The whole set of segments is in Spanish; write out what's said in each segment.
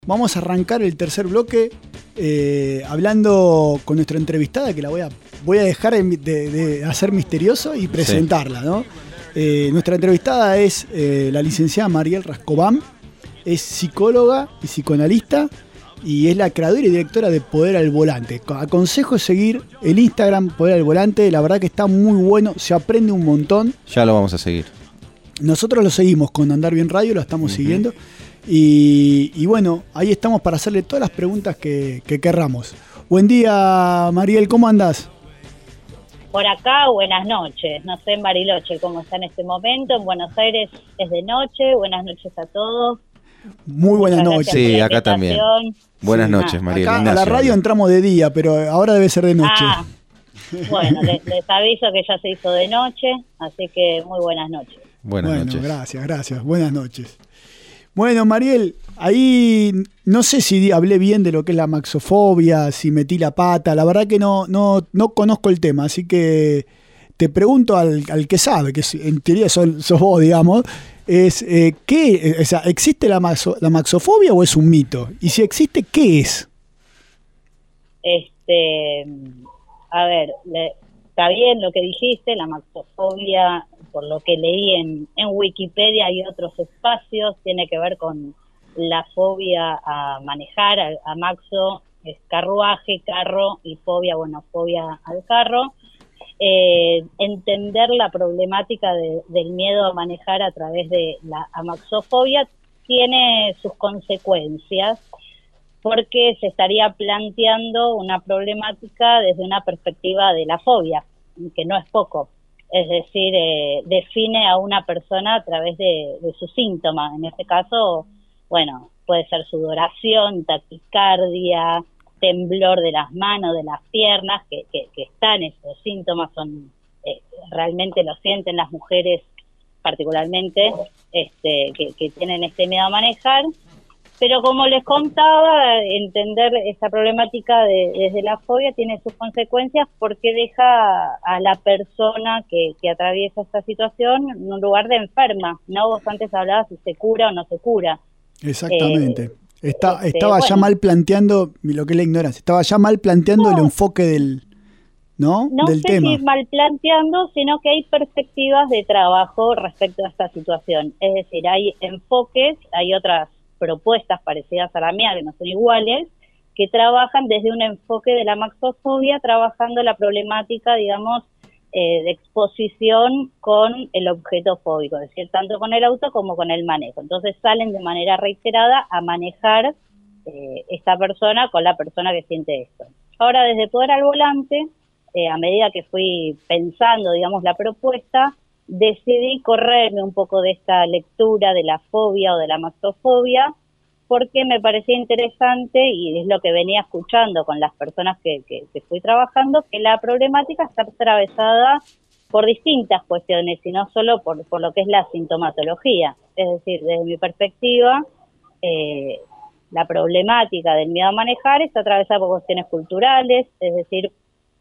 Vamos a arrancar el tercer bloque hablando con nuestra entrevistada, que la voy a dejar de hacer misterioso y presentarla, ¿no? Nuestra entrevistada es la licenciada Mariel Rascobán, es psicóloga y psicoanalista y es la creadora y directora de Poder al Volante. Aconsejo seguir el Instagram Poder al Volante, la verdad que está muy bueno, se aprende un montón. Ya lo vamos a seguir. Nosotros lo seguimos con Andar Bien Radio, lo estamos siguiendo. Y bueno, ahí estamos para hacerle todas las preguntas que querramos. Buen día, Mariel, ¿cómo andás? Por acá, buenas noches. No sé en Bariloche cómo está en este momento. En Buenos Aires es de noche. Buenas noches a todos. Muy buenas noches. Sí, acá también. Buenas noches, Mariel. Acá a la radio entramos de día, pero ahora debe ser de noche. Bueno, les aviso que ya se hizo de noche, así que muy buenas noches. Buenas noches. Gracias. Buenas noches. Bueno, Mariel, ahí no sé si hablé bien de lo que es la maxofobia, si metí la pata, la verdad que no conozco el tema, así que te pregunto al que sabe, que en teoría sos vos, digamos, ¿existe la maxofobia o es un mito? Y si existe, ¿qué es? A ver, está bien lo que dijiste, la maxofobia, por lo que leí en Wikipedia y otros espacios, tiene que ver con la fobia a manejar, a maxo es carruaje, carro, y fobia al carro. Entender la problemática del miedo a manejar a través de la amaxofobia tiene sus consecuencias, porque se estaría planteando una problemática desde una perspectiva de la fobia, que no es poco. Es decir, define a una persona a través de sus síntomas. En este caso, bueno, puede ser sudoración, taquicardia, temblor de las manos, de las piernas, que están esos síntomas, son realmente lo sienten las mujeres particularmente, que tienen este miedo a manejar. Pero como les contaba, entender esta problemática desde la fobia tiene sus consecuencias, porque deja a la persona que atraviesa esta situación en un lugar de enferma, ¿no? Vos antes hablabas si se cura o no se cura. Exactamente. Estaba ya mal planteando, lo que es la ignorancia, estaba ya mal planteando el enfoque del tema. No sé si mal planteando, sino que hay perspectivas de trabajo respecto a esta situación. Es decir, hay enfoques, hay otras propuestas parecidas a la mía, que no son iguales, que trabajan desde un enfoque de la maxofobia, trabajando la problemática, digamos, de exposición con el objeto fóbico, es decir, tanto con el auto como con el manejo. Entonces salen de manera reiterada a manejar esta persona con la persona que siente esto. Ahora, desde Poder al Volante, a medida que fui pensando, digamos, la propuesta, decidí correrme un poco de esta lectura de la fobia o de la maxofobia, porque me parecía interesante, y es lo que venía escuchando con las personas que fui trabajando, que la problemática está atravesada por distintas cuestiones, y no solo por lo que es la sintomatología. Es decir, desde mi perspectiva, la problemática del miedo a manejar está atravesada por cuestiones culturales, es decir,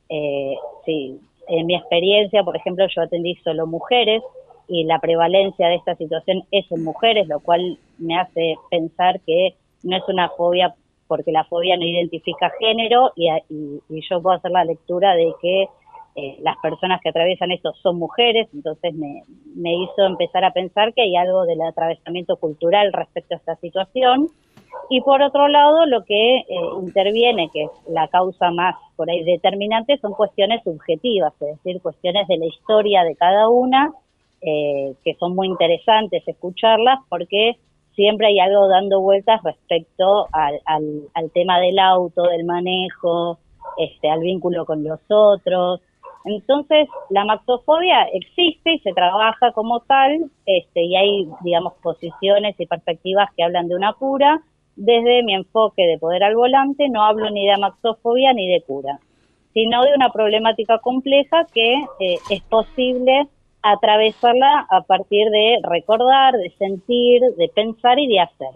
sí. En mi experiencia, por ejemplo, yo atendí solo mujeres y la prevalencia de esta situación es en mujeres, lo cual me hace pensar que no es una fobia, porque la fobia no identifica género, y yo puedo hacer la lectura de que las personas que atraviesan esto son mujeres. Entonces me hizo empezar a pensar que hay algo del atravesamiento cultural respecto a esta situación. Y por otro lado, lo que interviene, que es la causa más por ahí determinante, son cuestiones subjetivas, es decir, cuestiones de la historia de cada una, que son muy interesantes escucharlas, porque siempre hay algo dando vueltas respecto al tema del auto, del manejo, al vínculo con los otros. Entonces, la maxofobia existe y se trabaja como tal, y hay, digamos, posiciones y perspectivas que hablan de una cura. Desde mi enfoque de Poder al Volante no hablo ni de maxofobia ni de cura, sino de una problemática compleja que es posible atravesarla a partir de recordar, de sentir, de pensar y de hacer.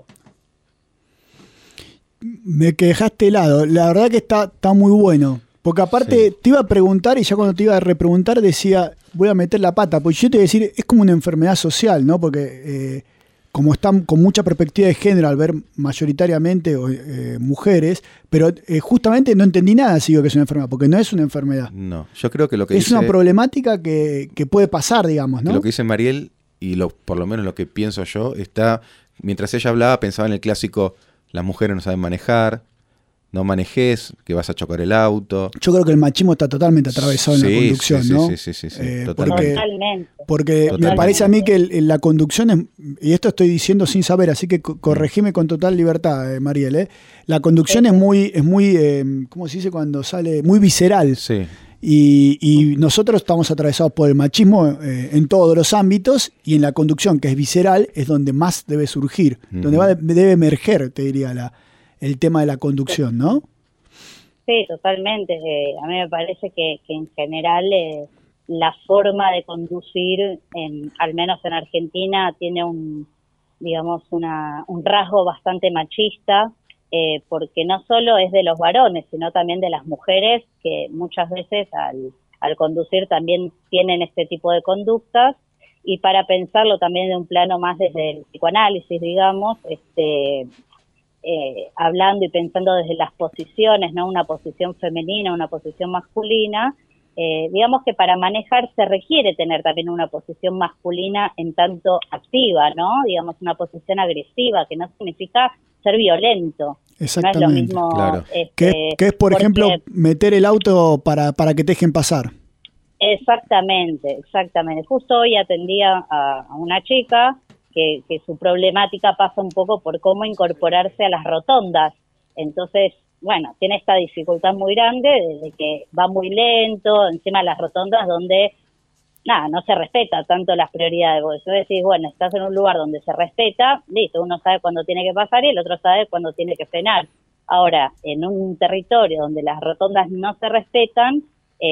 Me dejaste helado, la verdad que está muy bueno, porque aparte te iba a preguntar, y ya cuando te iba a repreguntar decía, voy a meter la pata, porque yo te iba a decir, es como una enfermedad social, ¿no? Porque como están con mucha perspectiva de género al ver mayoritariamente mujeres, pero justamente no entendí nada, sigo que es una enfermedad, porque no es una enfermedad. No, yo creo que lo que es una problemática que puede pasar, digamos, ¿no? Lo que dice Mariel, y por lo menos lo que pienso yo, mientras ella hablaba, pensaba en el clásico, las mujeres no saben manejar, no manejes, que vas a chocar el auto. Yo creo que el machismo está totalmente atravesado en la conducción, ¿no? Sí, totalmente. Porque me parece a mí que la conducción es, y esto estoy diciendo sin saber, así que corregime con total libertad, Mariel, la conducción es muy, ¿cómo se dice cuando sale? Muy visceral. Sí. Y nosotros estamos atravesados por el machismo en todos los ámbitos, y en la conducción, que es visceral, es donde más debe surgir, donde debe emerger, te diría, el tema de la conducción, ¿no? Sí, totalmente. A mí me parece que en general la forma de conducir, al menos en Argentina, tiene un rasgo bastante machista, porque no solo es de los varones, sino también de las mujeres, que muchas veces al conducir también tienen este tipo de conductas. Y para pensarlo también de un plano más desde el psicoanálisis, digamos, hablando y pensando desde las posiciones, ¿no? Una posición femenina, una posición masculina, digamos que para manejar se requiere tener también una posición masculina en tanto activa, ¿no? Digamos, una posición agresiva, que no significa ser violento. Exactamente. No es lo mismo. Claro. Que es, por ejemplo, meter el auto para que te dejen pasar. Exactamente. Justo hoy atendía a una chica que su problemática pasa un poco por cómo incorporarse a las rotondas. Entonces, bueno, tiene esta dificultad muy grande de que va muy lento, encima de las rotondas donde, no se respeta tanto las prioridades. Porque tú decís, bueno, estás en un lugar donde se respeta, listo, uno sabe cuándo tiene que pasar y el otro sabe cuándo tiene que frenar. Ahora, en un territorio donde las rotondas no se respetan,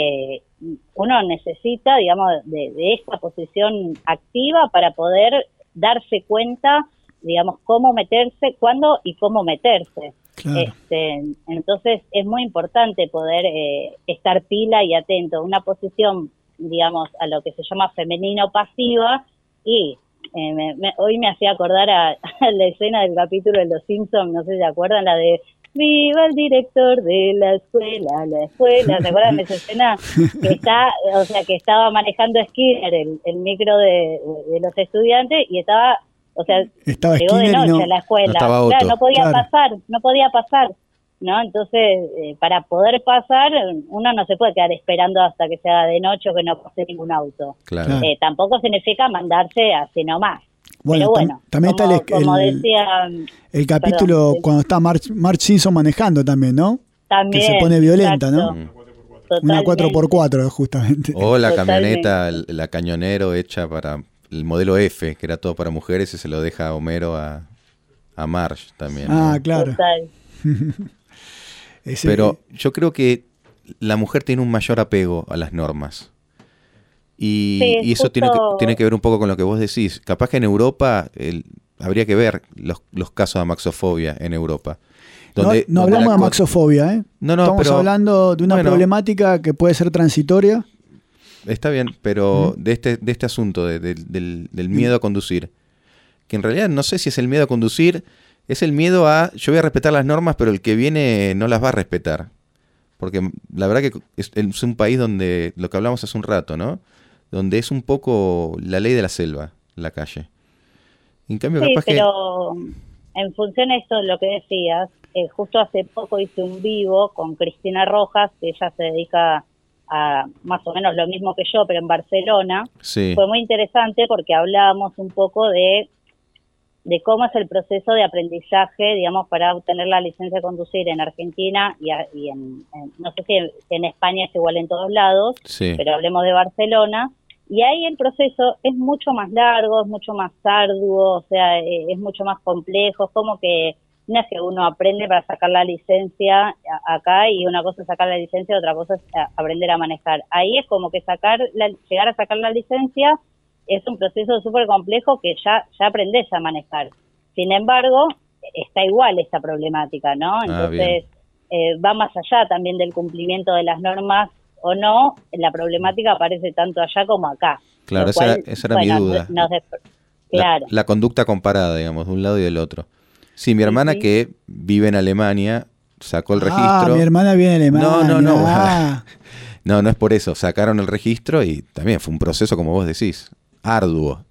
uno necesita, digamos, de esta posición activa para poder darse cuenta, digamos, cómo meterse, cuándo y cómo meterse. Claro. Entonces es muy importante poder estar pila y atento. Una posición, digamos, a lo que se llama femenino pasiva, y hoy me hacía acordar a la escena del capítulo de Los Simpsons, no sé si se acuerdan, la de ¡viva el director de la escuela! ¿Se acuerdan de esa escena? Que estaba manejando Skinner, el micro de los estudiantes, y estaba llegó de noche a la escuela. No podía pasar, ¿no? Entonces, para poder pasar, uno no se puede quedar esperando hasta que sea de noche o que no pase ningún auto. Claro. Tampoco significa mandarse así nomás. Bueno, pero bueno, también como decía, el capítulo, perdón, cuando está Marge Simpson manejando también, ¿no? También, que se pone violenta, exacto. ¿no? Una 4x4, justamente. O la camioneta, la cañonero hecha para el modelo F, que era todo para mujeres, y se lo deja a Homero a Marge también. Ah, ¿no? claro. Pero yo creo que la mujer tiene un mayor apego a las normas. Y eso tiene que ver un poco con lo que vos decís. Capaz que en Europa habría que ver los casos de amaxofobia en Europa. No hablamos de amaxofobia, ¿eh? No, estamos hablando de una problemática que puede ser transitoria. Está bien, pero de este asunto del miedo a conducir, que en realidad no sé si es el miedo a conducir, es el miedo a, yo voy a respetar las normas, pero el que viene no las va a respetar. Porque la verdad que es un país donde, lo que hablamos hace un rato, ¿no? Donde es un poco la ley de la selva, la calle. En cambio, capaz pero en función de esto, lo que decías, justo hace poco hice un vivo con Cristina Rojas, que ella se dedica a más o menos lo mismo que yo, pero en Barcelona. Sí. Fue muy interesante porque hablábamos un poco de cómo es el proceso de aprendizaje, digamos, para obtener la licencia de conducir en Argentina y no sé si en España es igual en todos lados, sí, pero hablemos de Barcelona. Y ahí el proceso es mucho más largo, es mucho más arduo, o sea, es mucho más complejo, es como que no es que uno aprende para sacar la licencia acá y una cosa es sacar la licencia y otra cosa es aprender a manejar. Ahí es como que llegar a sacar la licencia es un proceso súper complejo que ya aprendés a manejar. Sin embargo, está igual esta problemática, ¿no? Entonces, va más allá también del cumplimiento de las normas o no, la problemática aparece tanto allá como acá. Claro, esa era mi duda. Claro. la conducta comparada, digamos, de un lado y del otro. Sí, mi hermana que vive en Alemania sacó el registro. Mi hermana vive en Alemania. No, no es por eso. Sacaron el registro y también fue un proceso, como vos decís, arduo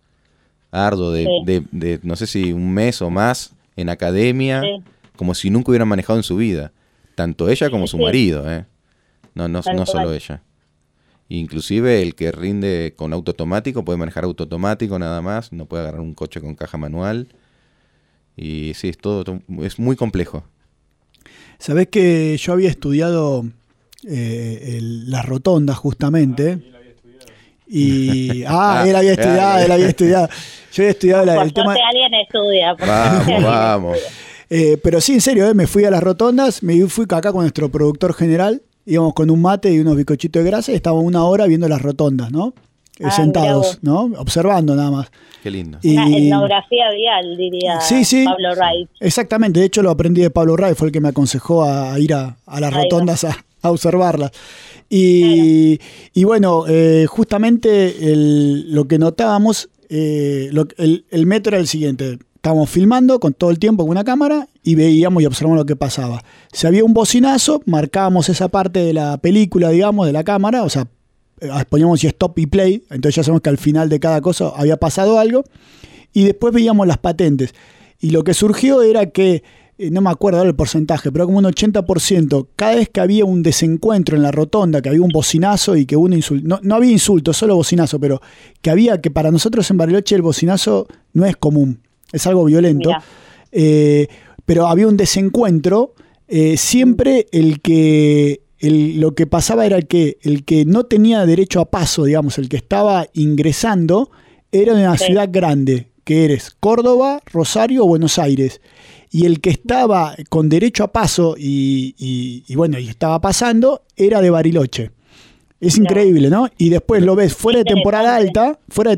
de no sé si un mes o más en academia, como si nunca hubieran manejado en su vida. Tanto ella como su marido, ¿eh? No solo ella. Inclusive el que rinde con auto automático puede manejar auto automático nada más, no puede agarrar un coche con caja manual. Y sí, es muy complejo. Sabés que yo había estudiado las rotondas justamente. Él había estudiado. Yo había estudiado el tema. Alguien estudia. Vamos. Pero sí, en serio, me fui a las rotondas, me fui acá con nuestro productor general, íbamos con un mate y unos bizcochitos de grasa y estábamos 1 hora viendo las rotondas, ¿no? Sentados, ¿no? Observando nada más. Qué lindo. Una etnografía vial, diría Pablo Wright. Exactamente, de hecho lo aprendí de Pablo Wright, fue el que me aconsejó a ir a las rotondas a observarlas. Y bueno, justamente lo que notábamos, el método era el siguiente. Estábamos filmando con todo el tiempo con una cámara y veíamos y observamos lo que pasaba. Si había un bocinazo, marcábamos esa parte de la película, digamos, de la cámara, o sea, poníamos stop y play, entonces ya sabemos que al final de cada cosa había pasado algo, y después veíamos las patentes. Y lo que surgió era que, no me acuerdo ahora el porcentaje, pero como un 80%, cada vez que había un desencuentro en la rotonda, que había un bocinazo y que uno insultó, no había insulto, solo bocinazo, pero que para nosotros en Bariloche el bocinazo no es común. Es algo violento, pero había un desencuentro. Siempre lo que pasaba era que el que no tenía derecho a paso, digamos, el que estaba ingresando, era de una ciudad grande, que eres Córdoba, Rosario o Buenos Aires. Y el que estaba con derecho a paso y estaba pasando, era de Bariloche. Es increíble, ¿no? Y después lo ves fuera de temporada alta,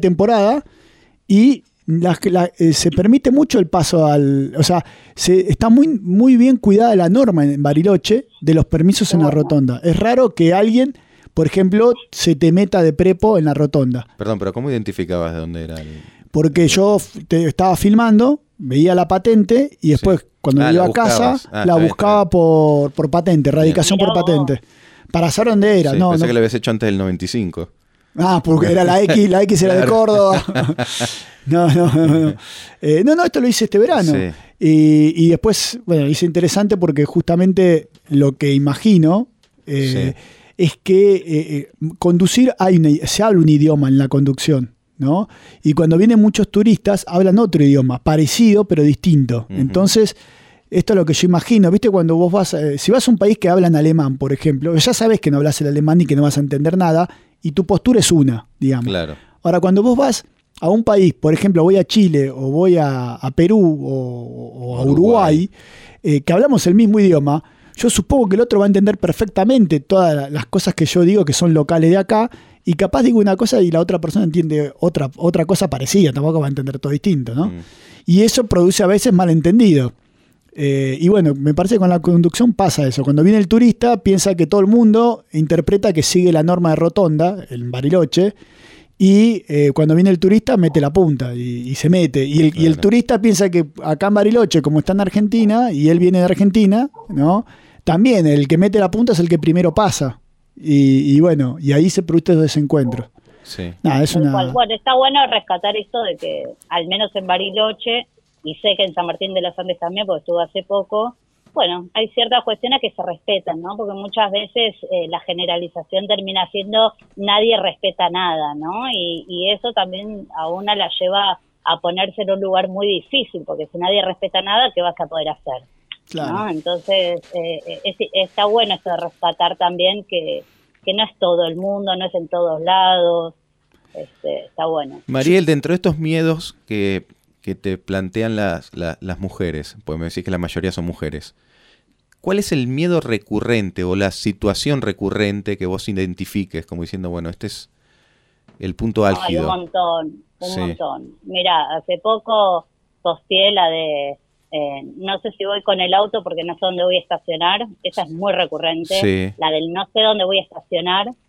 y se permite mucho el paso está muy bien cuidada la norma en Bariloche de los permisos en la rotonda. Es raro que alguien, por ejemplo, se te meta de prepo en la rotonda. Perdón, pero ¿cómo identificabas de dónde era? Porque yo estaba filmando, veía la patente y después cuando iba a casa la buscaba por patente, radicación por patente, para saber dónde era. Sí, pensé que lo habías hecho antes del 95. Porque era la X era de Córdoba. No, esto lo hice este verano. Sí. Y después, hice interesante porque justamente lo que imagino es que conducir, se habla un idioma en la conducción, ¿no? Y cuando vienen muchos turistas, hablan otro idioma, parecido pero distinto. Uh-huh. Entonces, esto es lo que yo imagino, ¿viste? Cuando vos vas, si vas a un país que hablan alemán, por ejemplo, ya sabes que no hablas el alemán y que no vas a entender nada, y tu postura es una, digamos. Claro. Ahora, cuando vos vas a un país, por ejemplo, voy a Chile o voy a Perú o a Uruguay, que hablamos el mismo idioma, yo supongo que el otro va a entender perfectamente todas las cosas que yo digo que son locales de acá, y capaz digo una cosa y la otra persona entiende otra cosa parecida, tampoco va a entender todo distinto, ¿no? Y eso produce a veces malentendido. Y bueno, me parece que con la conducción pasa eso. Cuando viene el turista, piensa que todo el mundo interpreta que sigue la norma de rotonda, en Bariloche, y cuando viene el turista mete la punta y se mete. Y el turista piensa que acá en Bariloche, como está en Argentina, y él viene de Argentina, ¿no? También el que mete la punta es el que primero pasa. Y ahí se produce los desencuentros. Sí. Bueno, está bueno rescatar esto de que, al menos en Bariloche, y sé que en San Martín de los Andes también, porque estuve hace poco, hay ciertas cuestiones que se respetan, ¿no? Porque muchas veces la generalización termina siendo nadie respeta nada, ¿no? Y eso también a una la lleva a ponerse en un lugar muy difícil, porque si nadie respeta nada, ¿qué vas a poder hacer? Claro. ¿No? Entonces, está bueno esto de rescatar también que no es todo el mundo, no es en todos lados, está bueno. Mariel, dentro de estos miedos que te plantean las mujeres, pues me decís que la mayoría son mujeres, ¿cuál es el miedo recurrente o la situación recurrente que vos identifiques como diciendo, bueno, este es el punto álgido? Un montón. Mirá, hace poco posteé la de no sé si voy con el auto porque no sé dónde voy a estacionar. Esa es muy recurrente. Sí. La del no sé dónde voy a estacionar.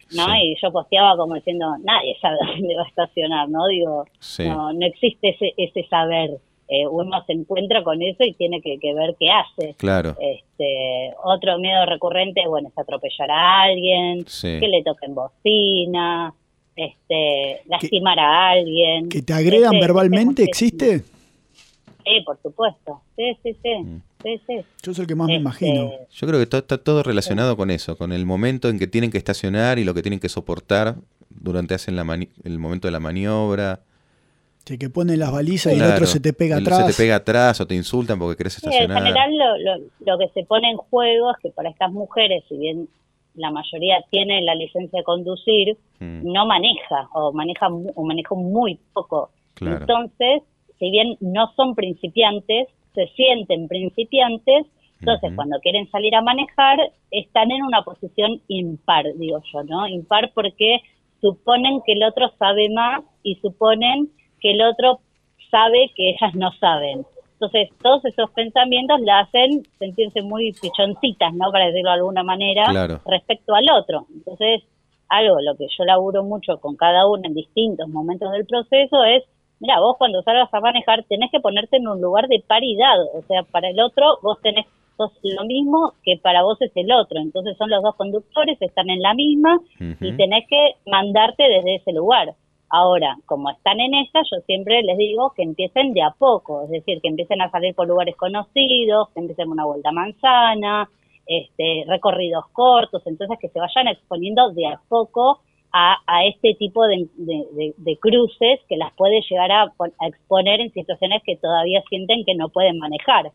¿no? Sí. Y yo posteaba como diciendo, nadie sabe dónde va a estacionar, ¿no? Digo, Sí. no existe ese saber. Uno se encuentra con eso y tiene que ver qué hace. Claro. Otro miedo recurrente, bueno, es atropellar a alguien, Sí. que le toquen bocina, lastimar a alguien. ¿Que te agredan verbalmente muchísimo. existe? Sí, por supuesto. Sí. Sí. Yo soy el que más me imagino. Yo creo que está todo relacionado con eso, con el momento en que tienen que estacionar y lo que tienen que soportar durante hacen el momento de la maniobra. Sí, que ponen las balizas y el Claro, otro se te pega atrás. Se te pega atrás o te insultan porque querés Sí, estacionar. en general lo que se pone en juego es que para estas mujeres, si bien la mayoría tiene la licencia de conducir, no maneja o maneja muy poco. Claro. Entonces, si bien no son principiantes, se sienten principiantes, entonces cuando quieren salir a manejar están en una posición impar, digo yo, ¿no? Impar porque suponen que el otro sabe más y suponen que el otro sabe que ellas no saben. Entonces, todos esos pensamientos la hacen sentirse muy pichoncitas, ¿no? Para decirlo de alguna manera, Claro. respecto al otro. Entonces, algo lo que yo laburo mucho con cada uno en distintos momentos del proceso es, mira, vos cuando salgas a manejar tenés que ponerte en un lugar de paridad. O sea, para el otro sos lo mismo que para vos es el otro. Entonces son los dos conductores, están en la misma y tenés que mandarte desde ese lugar. Ahora, como están en esta, yo siempre les digo que empiecen de a poco, es decir, que empiecen a salir por lugares conocidos, que empiecen una vuelta a manzana, recorridos cortos, entonces que se vayan exponiendo de a poco a este tipo de cruces que las puede llegar a exponer en situaciones que todavía sienten que no pueden manejar.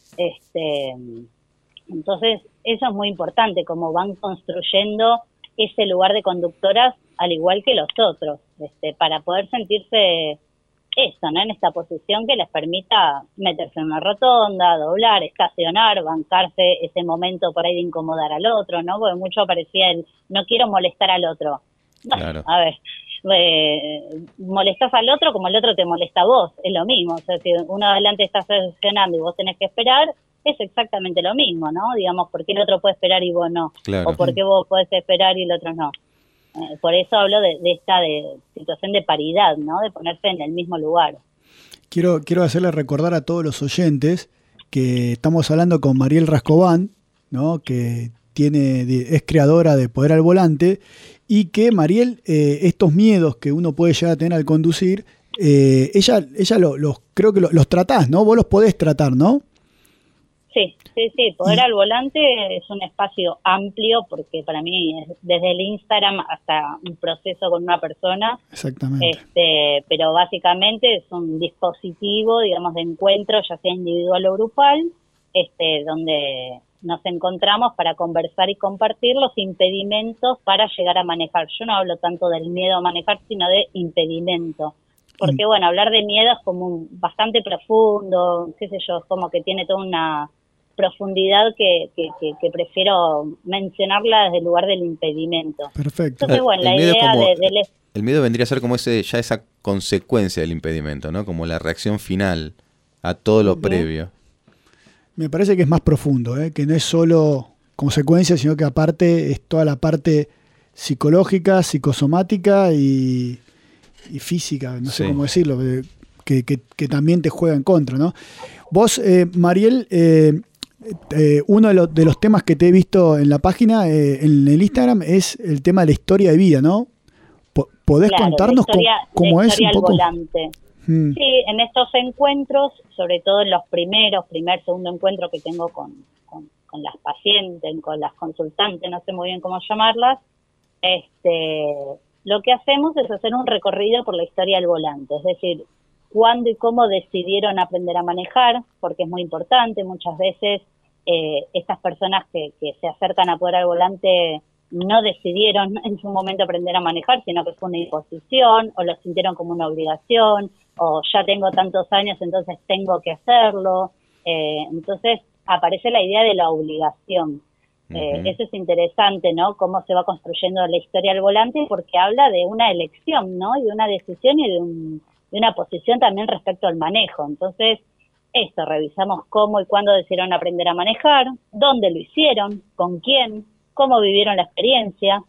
Entonces, eso es muy importante, cómo van construyendo ese lugar de conductoras al igual que los otros, para poder sentirse eso, ¿no? En esta posición que les permita meterse en una rotonda, doblar, estacionar, bancarse ese momento por ahí de incomodar al otro, ¿no? Porque mucho parecía el no quiero molestar al otro. Claro. A ver, molestás al otro como el otro te molesta a vos, es lo mismo. O sea, si uno adelante está estacionando y vos tenés que esperar, es exactamente lo mismo, ¿no? Digamos, ¿por qué el otro puede esperar y vos no? Claro. O ¿por qué vos podés esperar y el otro no? Por eso hablo de esta situación de paridad, ¿no? De ponerse en el mismo lugar. Quiero hacerle recordar a todos los oyentes que estamos hablando con Mariel Rascobán, ¿no? Que es creadora de Poder al Volante, y que Mariel, estos miedos que uno puede llegar a tener al conducir, ella creo que los tratás, ¿no? Vos los podés tratar, ¿no? Sí. Poder al Volante es un espacio amplio porque para mí es desde el Instagram hasta un proceso con una persona. Exactamente. Pero básicamente es un dispositivo, digamos, de encuentro, ya sea individual o grupal, donde nos encontramos para conversar y compartir los impedimentos para llegar a manejar. Yo no hablo tanto del miedo a manejar, sino de impedimento. Porque, bueno, hablar de miedo es como bastante profundo, qué sé yo, es como que tiene toda una profundidad que prefiero mencionarla desde el lugar del impedimento. Perfecto. Entonces, bueno, la idea el miedo vendría a ser como esa consecuencia del impedimento, ¿no? Como la reacción final a todo lo previo. Me parece que es más profundo, que no es solo consecuencia, sino que aparte es toda la parte psicológica, psicosomática y física, no sé cómo decirlo, que también te juega en contra, ¿no? Vos, Mariel, uno de los temas que te he visto en la página, en el Instagram, es el tema de la historia de vida, ¿no? ¿Podés contarnos cómo es un poco? Volante. Sí, en estos encuentros, sobre todo en los segundo encuentro que tengo con las pacientes, con las consultantes, no sé muy bien cómo llamarlas, lo que hacemos es hacer un recorrido por la historia del volante, es decir, cuándo y cómo decidieron aprender a manejar, porque es muy importante, muchas veces estas personas que se acercan a Poder al Volante no decidieron en su momento aprender a manejar, sino que fue una imposición, o lo sintieron como una obligación, o ya tengo tantos años, entonces tengo que hacerlo. Entonces aparece la idea de la obligación. Eso es interesante, ¿no? Cómo se va construyendo la historia del volante, porque habla de una elección, ¿no? Y de una decisión y de una posición también respecto al manejo. Entonces, revisamos cómo y cuándo decidieron aprender a manejar, dónde lo hicieron, con quién, cómo vivieron la experiencia,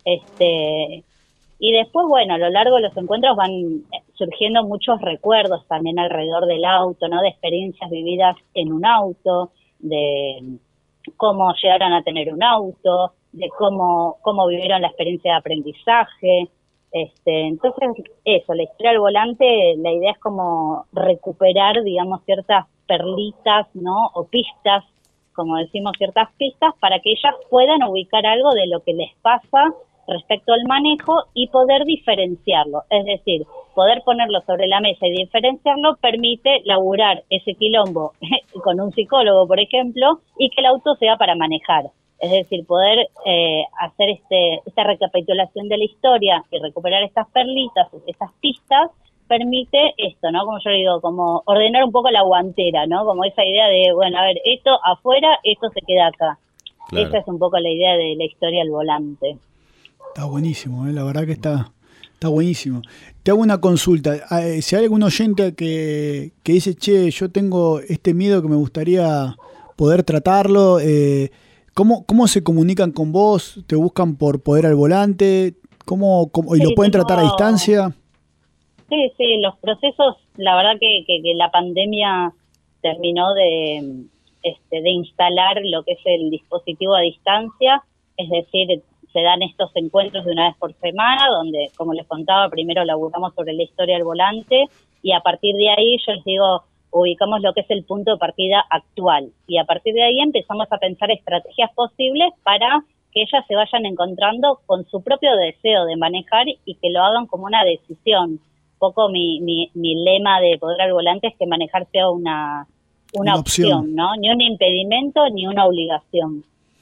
Y después, bueno, a lo largo de los encuentros van surgiendo muchos recuerdos también alrededor del auto, ¿no? De experiencias vividas en un auto, de cómo llegaron a tener un auto, de cómo vivieron la experiencia de aprendizaje. Entonces, eso, la historia al volante, la idea es como recuperar, digamos, ciertas perlitas, ¿no? O pistas, como decimos, ciertas pistas, para que ellas puedan ubicar algo de lo que les pasa respecto al manejo y poder diferenciarlo. Es decir, poder ponerlo sobre la mesa y diferenciarlo permite laburar ese quilombo con un psicólogo, por ejemplo, y que el auto sea para manejar. Es decir, poder hacer esta recapitulación de la historia y recuperar estas perlitas, estas pistas, permite esto, ¿no? Como yo digo, como ordenar un poco la guantera, ¿no? Como esa idea de, bueno, a ver, esto afuera, esto se queda acá. Claro. Esa es un poco la idea de la historia al volante. Está buenísimo, la verdad que está buenísimo. Te hago una consulta. Si hay algún oyente que dice, che, yo tengo este miedo que me gustaría poder tratarlo, ¿cómo se comunican con vos? ¿Te buscan por Poder al Volante? ¿Y lo pueden tratar a distancia? Sí, los procesos, la verdad que la pandemia terminó de instalar lo que es el dispositivo a distancia, es decir, se dan estos encuentros de una vez por semana, donde, como les contaba, primero laburamos sobre la historia al volante, y a partir de ahí, yo les digo, ubicamos lo que es el punto de partida actual, y a partir de ahí empezamos a pensar estrategias posibles para que ellas se vayan encontrando con su propio deseo de manejar y que lo hagan como una decisión. Un poco mi lema de Poder al Volante es que manejar sea una opción, ¿no? Ni un impedimento ni una obligación.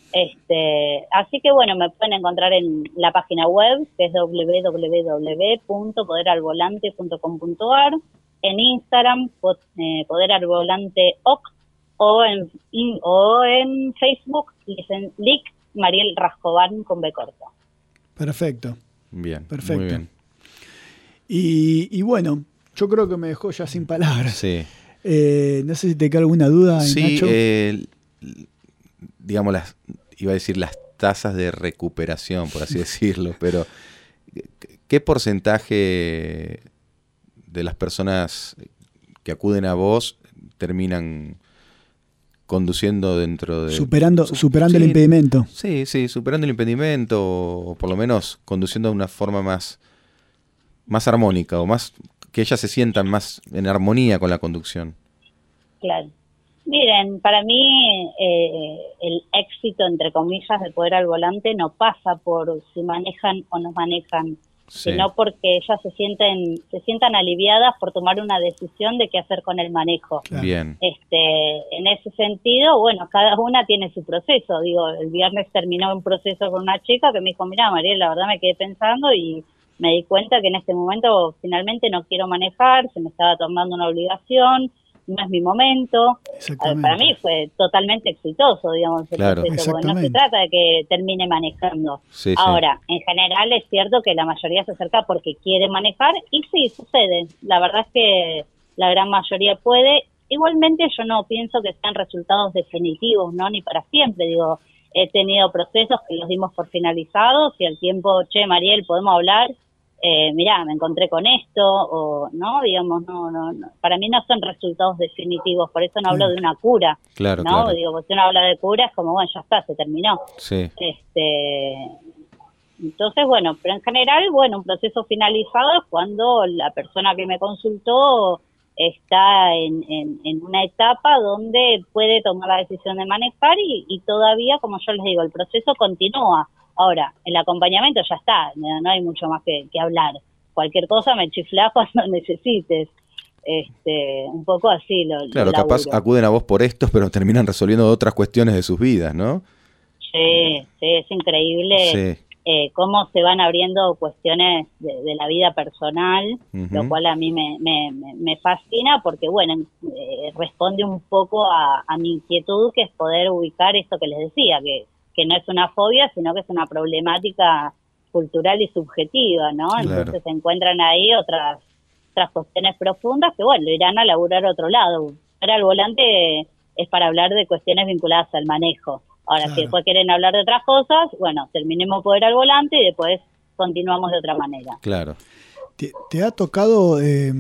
Así que bueno, me pueden encontrar en la página web, que es www.poderalvolante.com.ar, en Instagram, poderalvolanteoc, o en Facebook, Lic Mariel Rascobán con B corta. Perfecto. Bien, perfecto. Muy bien. Y bueno, yo creo que me dejó ya sin palabras. Sí. No sé si te queda alguna duda, sí, Nacho. Digamos, iba a decir las tasas de recuperación, por así decirlo, pero ¿qué porcentaje de las personas que acuden a vos terminan conduciendo dentro de... Superando el impedimento. Sí, superando el impedimento, o por lo menos conduciendo de una forma más armónica, o más que ellas se sientan más en armonía con la conducción? Claro. Miren, para mí el éxito, entre comillas, de Poder al Volante no pasa por si manejan o no manejan, sino porque ellas se sientan aliviadas por tomar una decisión de qué hacer con el manejo. Claro. Bien. En ese sentido, bueno, cada una tiene su proceso. Digo, el viernes terminó un proceso con una chica que me dijo, mira, Mariel, la verdad me quedé pensando y me di cuenta que en este momento finalmente no quiero manejar, se me estaba tomando una obligación, no es mi momento. Para mí fue totalmente exitoso, digamos, el proceso, porque no se trata de que termine manejando. Sí, ahora, en general es cierto que la mayoría se acerca porque quiere manejar, y sí, sucede. La verdad es que la gran mayoría puede. Igualmente yo no pienso que sean resultados definitivos, ¿no? Ni para siempre. Digo, he tenido procesos que los dimos por finalizados y al tiempo, che, Mariel, ¿podemos hablar? Mirá, me encontré con esto, o no, digamos, no, para mí no son resultados definitivos, por eso no hablo de una cura, claro, ¿no? Claro. Digo, si uno habla de cura es como, bueno, ya está, se terminó. Sí. Entonces, bueno, pero en general, bueno, un proceso finalizado es cuando la persona que me consultó está en una etapa donde puede tomar la decisión de manejar y todavía, como yo les digo, el proceso continúa. Ahora, el acompañamiento ya está, no hay mucho más que hablar. Cualquier cosa me chiflás cuando necesites. Un poco así Claro, lo capaz acuden a vos por esto, pero terminan resolviendo otras cuestiones de sus vidas, ¿no? Sí, es increíble cómo se van abriendo cuestiones de la vida personal, lo cual a mí me fascina porque, bueno, responde un poco a mi inquietud, que es poder ubicar esto que les decía, que no es una fobia, sino que es una problemática cultural y subjetiva, ¿no? Claro. Entonces se encuentran ahí otras cuestiones profundas que, bueno, lo irán a laburar a otro lado. Ahora el volante es para hablar de cuestiones vinculadas al manejo. Ahora, si después quieren hablar de otras cosas, bueno, terminemos poder al volante y después continuamos de otra manera. Claro. ¿Te ha tocado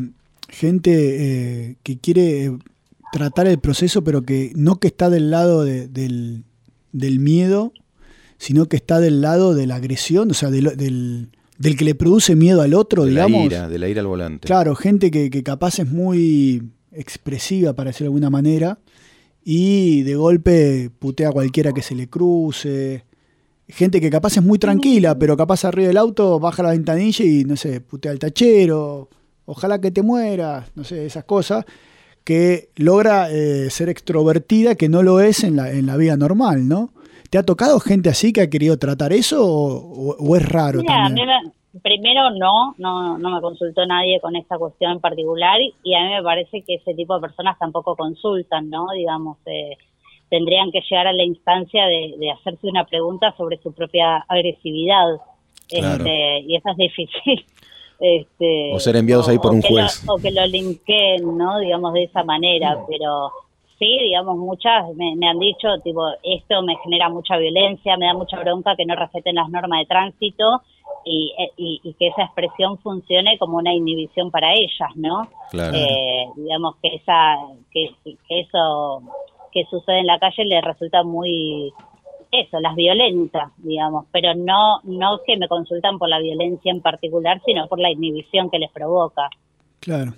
gente que quiere tratar el proceso, pero que no que está del lado del miedo, sino que está del lado de la agresión, o sea, del que le produce miedo al otro, digamos? De la ira al volante. Claro, gente que capaz es muy expresiva, para decirlo de alguna manera, y de golpe putea a cualquiera que se le cruce. Gente que capaz es muy tranquila, pero capaz arriba del auto baja la ventanilla y, no sé, putea al tachero, ojalá que te mueras, no sé, esas cosas, que logra ser extrovertida, que no lo es en la vida normal, ¿no? ¿Te ha tocado gente así que ha querido tratar eso o es raro? Mira, también? Primero no me consultó nadie con esta cuestión en particular, y a mí me parece que ese tipo de personas tampoco consultan, ¿no? Digamos, tendrían que llegar a la instancia de hacerse una pregunta sobre su propia agresividad. Claro. Y eso es difícil. O ser enviados ahí por un juez. O que lo linkeen, ¿no? Digamos, de esa manera, pero sí, digamos, muchas me han dicho, tipo, esto me genera mucha violencia, me da mucha bronca que no respeten las normas de tránsito, y que esa expresión funcione como una inhibición para ellas, ¿no? Claro. Digamos que eso que sucede en la calle les resulta muy, las violenta, digamos, pero no que me consultan por la violencia en particular, sino por la inhibición que les provoca. Claro.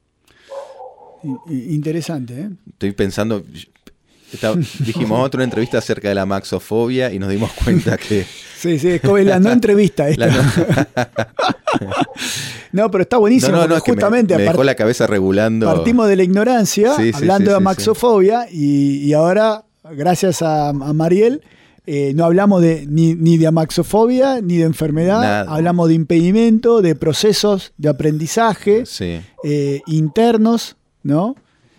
Interesante, ¿eh? Estoy pensando, dijimos otra entrevista acerca de la maxofobia y nos dimos cuenta que... Sí, es como la no entrevista esta. No, pero está buenísimo. No, es que me dejó la cabeza regulando. Partimos de la ignorancia, hablando de maxofobia, y ahora, gracias a Mariel, no hablamos ni de amaxofobia ni de enfermedad. Nada. Hablamos de impedimento, de procesos de aprendizaje internos, ¿no?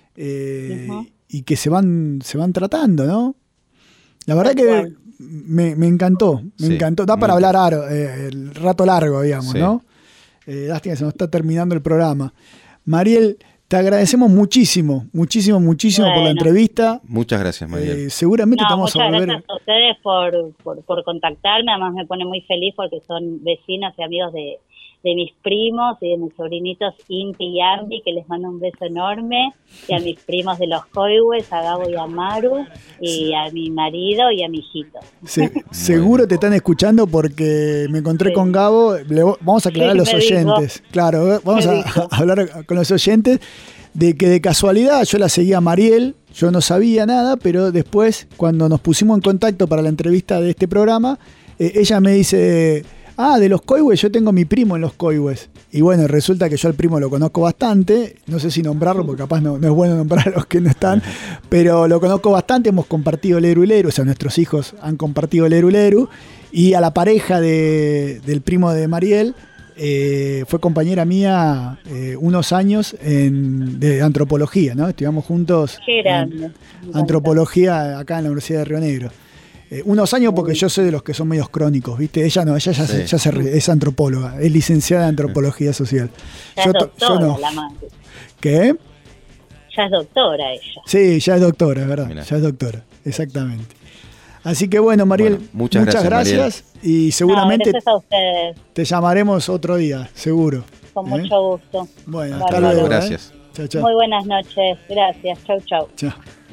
Y que se van tratando, ¿no? La verdad que me encantó, encantó. Da para hablar el rato largo, digamos, ¿no? Lástima que se nos está terminando el programa. Mariel, te agradecemos muchísimo por la entrevista. Muchas gracias, Mariel. Seguramente te vamos a volver. Muchas gracias a ustedes por contactarme. Además me pone muy feliz porque son vecinos y amigos de mis primos y de mis sobrinitos Inti y Andy, que les mando un beso enorme, y a mis primos de los Coihues, a Gabo y a Maru, y a mi marido y a mi hijito. Seguro te están escuchando porque me encontré con Gabo. Vamos a aclarar a los oyentes. Claro, vamos a hablar con los oyentes de que de casualidad yo la seguía a Mariel, yo no sabía nada, pero después cuando nos pusimos en contacto para la entrevista de este programa, ella me dice... de los Coihues, yo tengo mi primo en los Coihues. Y bueno, resulta que yo al primo lo conozco bastante. No sé si nombrarlo, porque capaz no es bueno nombrar a los que no están. Pero lo conozco bastante, hemos compartido el Eru y Leru. O sea, nuestros hijos han compartido el Eru y Leru. Y a la pareja del primo de Mariel, fue compañera mía unos años de antropología, ¿no? Estudiamos juntos antropología acá en la Universidad de Río Negro. Unos años porque yo soy de los que son medios crónicos, ¿viste? Ella no, ella es antropóloga, es licenciada en antropología social. Ya es doctora, no. La madre. ¿Qué? Ya es doctora ella. Sí, ya es doctora, es verdad. Mirá. Ya es doctora, exactamente. Así que bueno, Mariel, muchas gracias y seguramente gracias a ustedes. Te llamaremos otro día, seguro. Con mucho gusto. Bueno, hasta luego. Gracias. Chao, chao. Muy buenas noches, gracias. Chau. Chao.